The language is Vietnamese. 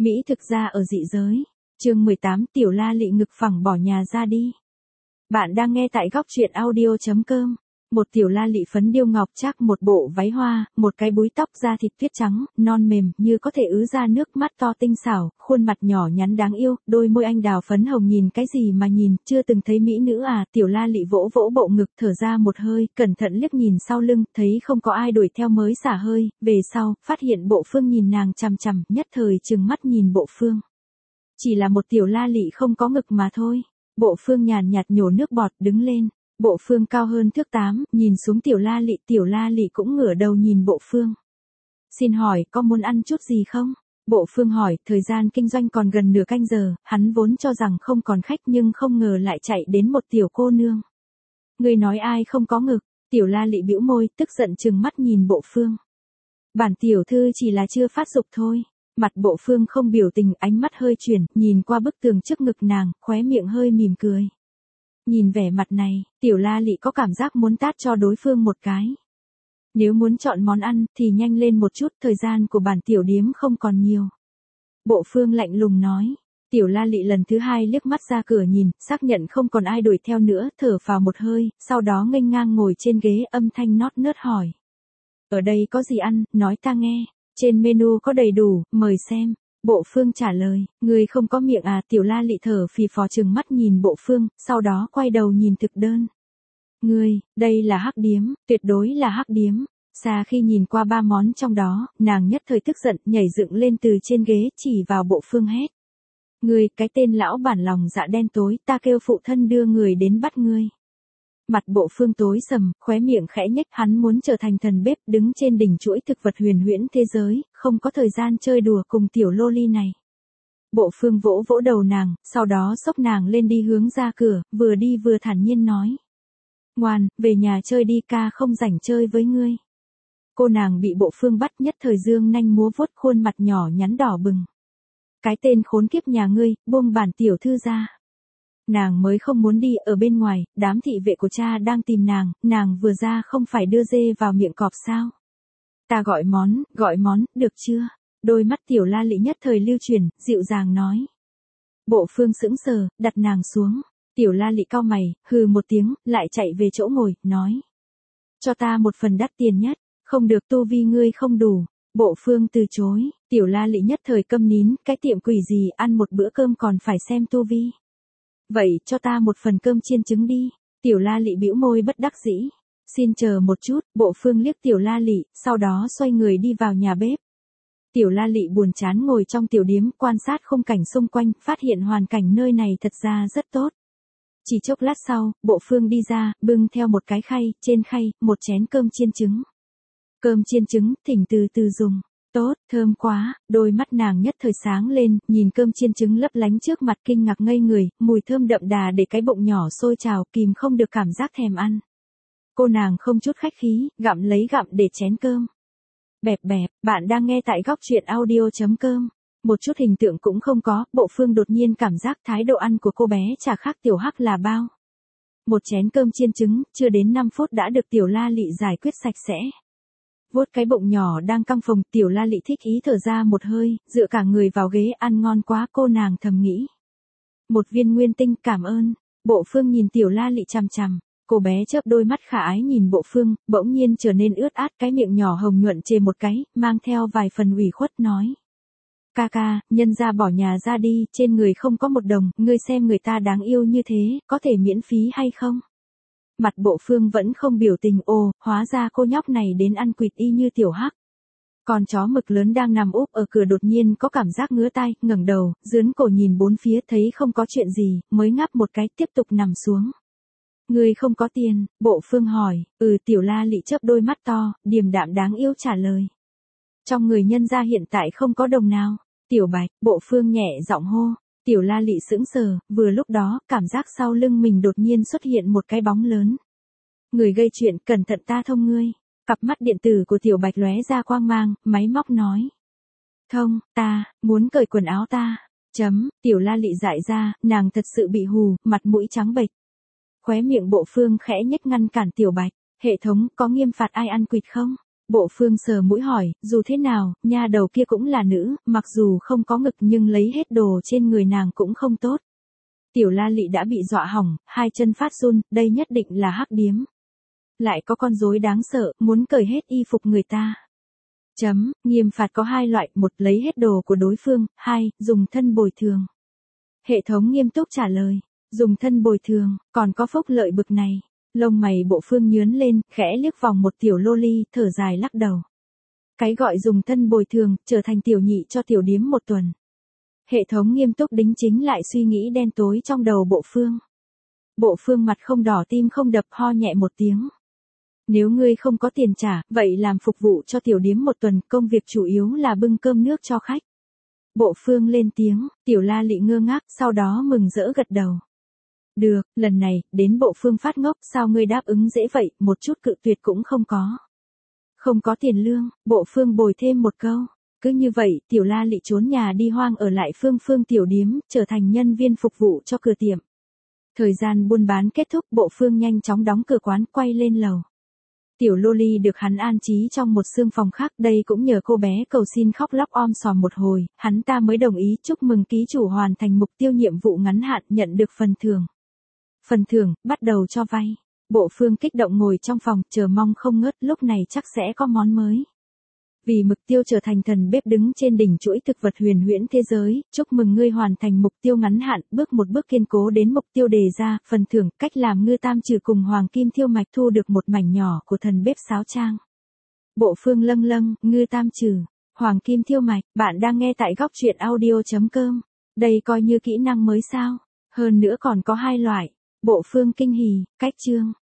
Mỹ thực ra ở dị giới. Chương 18 Tiểu La Lị ngực phẳng bỏ nhà ra đi. Bạn đang nghe tại góc truyện audio.com. Một Tiểu La Lị phấn điêu ngọc trác, một bộ váy hoa, một cái búi tóc da thịt tuyết trắng, non mềm như có thể ứ ra nước, mắt to tinh xảo, khuôn mặt nhỏ nhắn đáng yêu, đôi môi anh đào phấn hồng, nhìn cái gì mà nhìn, chưa từng thấy mỹ nữ à. Tiểu La Lị vỗ vỗ bộ ngực, thở ra một hơi, cẩn thận liếc nhìn sau lưng, thấy không có ai đuổi theo mới xả hơi, về sau, phát hiện Bộ Phương nhìn nàng chằm chằm, nhất thời trừng mắt nhìn Bộ Phương. Chỉ là một Tiểu La Lị không có ngực mà thôi. Bộ Phương nhàn nhạt nhổ nước bọt, đứng lên. Bộ Phương cao hơn thước 8, nhìn xuống Tiểu La Lị cũng ngửa đầu nhìn Bộ Phương. Xin hỏi, có muốn ăn chút gì không? Bộ Phương hỏi, thời gian kinh doanh còn gần nửa canh giờ, hắn vốn cho rằng không còn khách nhưng không ngờ lại chạy đến một tiểu cô nương. Người nói ai không có ngực? Tiểu La Lị bĩu môi, tức giận trừng mắt nhìn Bộ Phương. Bản tiểu thư chỉ là chưa phát dục thôi. Mặt Bộ Phương không biểu tình, ánh mắt hơi chuyển, nhìn qua bức tường trước ngực nàng, khóe miệng hơi mỉm cười. Nhìn vẻ mặt này, Tiểu La Lị có cảm giác muốn tát cho đối phương một cái. Nếu muốn chọn món ăn thì nhanh lên một chút, thời gian của bản tiểu điếm không còn nhiều. Bộ Phương lạnh lùng nói. Tiểu La Lị lần thứ hai liếc mắt ra cửa nhìn, xác nhận không còn ai đuổi theo nữa, thở phào một hơi, sau đó nghênh ngang ngồi trên ghế, âm thanh nót nớt hỏi. Ở đây có gì ăn, nói ta nghe. Trên menu có đầy đủ, mời xem. Bộ Phương trả lời, người không có miệng à? Tiểu La Lị thở phì phò trừng mắt nhìn Bộ Phương, sau đó quay đầu nhìn thực đơn. Ngươi, đây là hắc điếm, tuyệt đối là hắc điếm. Xa khi nhìn qua 3 món trong đó, nàng nhất thời tức giận, nhảy dựng lên từ trên ghế, chỉ vào Bộ Phương hét. Ngươi, cái tên lão bản lòng dạ đen tối, ta kêu phụ thân đưa người đến bắt ngươi. Mặt Bộ Phương tối sầm, khóe miệng khẽ nhếch, hắn muốn trở thành thần bếp, đứng trên đỉnh chuỗi thực vật huyền huyễn thế giới, không có thời gian chơi đùa cùng tiểu loli này. Bộ Phương vỗ vỗ đầu nàng, sau đó xốc nàng lên đi hướng ra cửa, vừa đi vừa thản nhiên nói. Ngoan, về nhà chơi đi, ca không rảnh chơi với ngươi. Cô nàng bị Bộ Phương bắt, nhất thời dương nanh múa vuốt, khuôn mặt nhỏ nhắn đỏ bừng. Cái tên khốn kiếp nhà ngươi, buông bản tiểu thư ra. Nàng mới không muốn đi, ở bên ngoài, đám thị vệ của cha đang tìm nàng vừa ra không phải đưa dê vào miệng cọp sao? Ta gọi món, được chưa? Đôi mắt Tiểu La Lị nhất thời lưu chuyển, dịu dàng nói. Bộ Phương sững sờ, đặt nàng xuống. Tiểu La Lị cau mày, hừ một tiếng, lại chạy về chỗ ngồi, nói. Cho ta một phần đắt tiền nhất, không được, tu vi ngươi không đủ. Bộ Phương từ chối, Tiểu La Lị nhất thời câm nín, cái tiệm quỷ gì ăn một bữa cơm còn phải xem tu vi. Vậy, cho ta một phần cơm chiên trứng đi. Tiểu La Lị bĩu môi bất đắc dĩ. Xin chờ một chút, Bộ Phương liếc Tiểu La Lị, sau đó xoay người đi vào nhà bếp. Tiểu La Lị buồn chán ngồi trong tiểu điếm, quan sát khung cảnh xung quanh, phát hiện hoàn cảnh nơi này thật ra rất tốt. Chỉ chốc lát sau, Bộ Phương đi ra, bưng theo một cái khay, trên khay, một chén cơm chiên trứng. Cơm chiên trứng, thỉnh từ từ dùng. Tốt, thơm quá, đôi mắt nàng nhất thời sáng lên, nhìn cơm chiên trứng lấp lánh trước mặt, kinh ngạc ngây người, mùi thơm đậm đà để cái bụng nhỏ sôi trào, kìm không được cảm giác thèm ăn. Cô nàng không chút khách khí, gặm lấy gặm để chén cơm. Bẹp bẹp, bạn đang nghe tại góc truyện audio.com. Một chút hình tượng cũng không có, Bộ Phương đột nhiên cảm giác thái độ ăn của cô bé chả khác Tiểu Hắc là bao. Một chén cơm chiên trứng, chưa đến 5 phút đã được Tiểu La Lị giải quyết sạch sẽ. Vuốt cái bụng nhỏ đang căng phồng, Tiểu La Lị thích ý thở ra một hơi, dựa cả người vào ghế, ăn ngon quá, cô nàng thầm nghĩ. Một viên nguyên tinh, cảm ơn. Bộ Phương nhìn Tiểu La Lị chằm chằm, cô bé chớp đôi mắt khả ái nhìn Bộ Phương, bỗng nhiên trở nên ướt át, cái miệng nhỏ hồng nhuận chề một cái, mang theo vài phần ủy khuất nói. Ca ca, nhân ra bỏ nhà ra đi, trên người không có một đồng, ngươi xem người ta đáng yêu như thế, có thể miễn phí hay không? Mặt Bộ Phương vẫn không biểu tình, ồ, hóa ra cô nhóc này đến ăn quỵt y như Tiểu Hắc. Con chó mực lớn đang nằm úp ở cửa đột nhiên có cảm giác ngứa tai, ngẩng đầu, dướn cổ nhìn bốn phía, thấy không có chuyện gì, mới ngáp một cái, tiếp tục nằm xuống. Ngươi không có tiền? Bộ Phương hỏi. Tiểu La Lị chớp đôi mắt to, điềm đạm đáng yêu trả lời. Trong người nhân gia hiện tại không có đồng nào. Tiểu Bạch, Bộ Phương nhẹ giọng hô. Tiểu La Lị sững sờ, vừa lúc đó, cảm giác sau lưng mình đột nhiên xuất hiện một cái bóng lớn. Người gây chuyện, cẩn thận ta thông ngươi. Cặp mắt điện tử của Tiểu Bạch lóe ra quang mang, máy móc nói. Thông, ta, muốn cởi quần áo ta. Tiểu La Lị dại ra, nàng thật sự bị hù, mặt mũi trắng bệch. Khóe miệng Bộ Phương khẽ nhếch ngăn cản Tiểu Bạch. Hệ thống, có nghiêm phạt ai ăn quỵt không? Bộ Phương sờ mũi hỏi, dù thế nào, nha đầu kia cũng là nữ, mặc dù không có ngực nhưng lấy hết đồ trên người nàng cũng không tốt. Tiểu La Lị đã bị dọa hỏng, hai chân phát run, đây nhất định là hắc điếm. Lại có con rối đáng sợ, muốn cởi hết y phục người ta. Nghiêm phạt có hai loại, một lấy hết đồ của đối phương, hai, dùng thân bồi thường. Hệ thống nghiêm túc trả lời, dùng thân bồi thường, còn có phúc lợi bực này. Lông mày Bộ Phương nhướn lên, khẽ liếc vòng một tiểu loli, thở dài lắc đầu. Cái gọi dùng thân bồi thường, trở thành tiểu nhị cho tiểu điếm một tuần. Hệ thống nghiêm túc đính chính lại suy nghĩ đen tối trong đầu Bộ Phương. Bộ Phương mặt không đỏ tim không đập, ho nhẹ một tiếng. Nếu ngươi không có tiền trả, vậy làm phục vụ cho tiểu điếm một tuần, công việc chủ yếu là bưng cơm nước cho khách. Bộ Phương lên tiếng, Tiểu La Lị ngơ ngác, sau đó mừng rỡ gật đầu. Được, lần này, đến Bộ Phương phát ngốc, sao ngươi đáp ứng dễ vậy, một chút cự tuyệt cũng không có. Không có tiền lương, Bộ Phương bồi thêm một câu. Cứ như vậy, Tiểu La Lị trốn nhà đi hoang ở lại Phương tiểu điếm, trở thành nhân viên phục vụ cho cửa tiệm. Thời gian buôn bán kết thúc, Bộ Phương nhanh chóng đóng cửa quán, quay lên lầu. Tiểu loli được hắn an trí trong một xương phòng khác, đây cũng nhờ cô bé cầu xin khóc lóc om sòm một hồi, hắn ta mới đồng ý chúc mừng ký chủ hoàn thành mục tiêu nhiệm vụ ngắn hạn, nhận được phần thưởng. Phần thưởng, bắt đầu cho vay. Bộ Phương kích động ngồi trong phòng, chờ mong không ngớt, lúc này chắc sẽ có món mới. Vì mục tiêu trở thành thần bếp đứng trên đỉnh chuỗi thực vật huyền huyễn thế giới, chúc mừng ngươi hoàn thành mục tiêu ngắn hạn, bước một bước kiên cố đến mục tiêu đề ra, phần thưởng, cách làm ngư tam trừ cùng hoàng kim thiêu mạch thu được một mảnh nhỏ của thần bếp sáo trang. Bộ Phương lâng lâng, ngư tam trừ, hoàng kim thiêu mạch, bạn đang nghe tại góc truyện audio.com. Đây coi như kỹ năng mới sao? Hơn nữa còn có hai loại. Bộ Phương kinh hỉ, cách chương.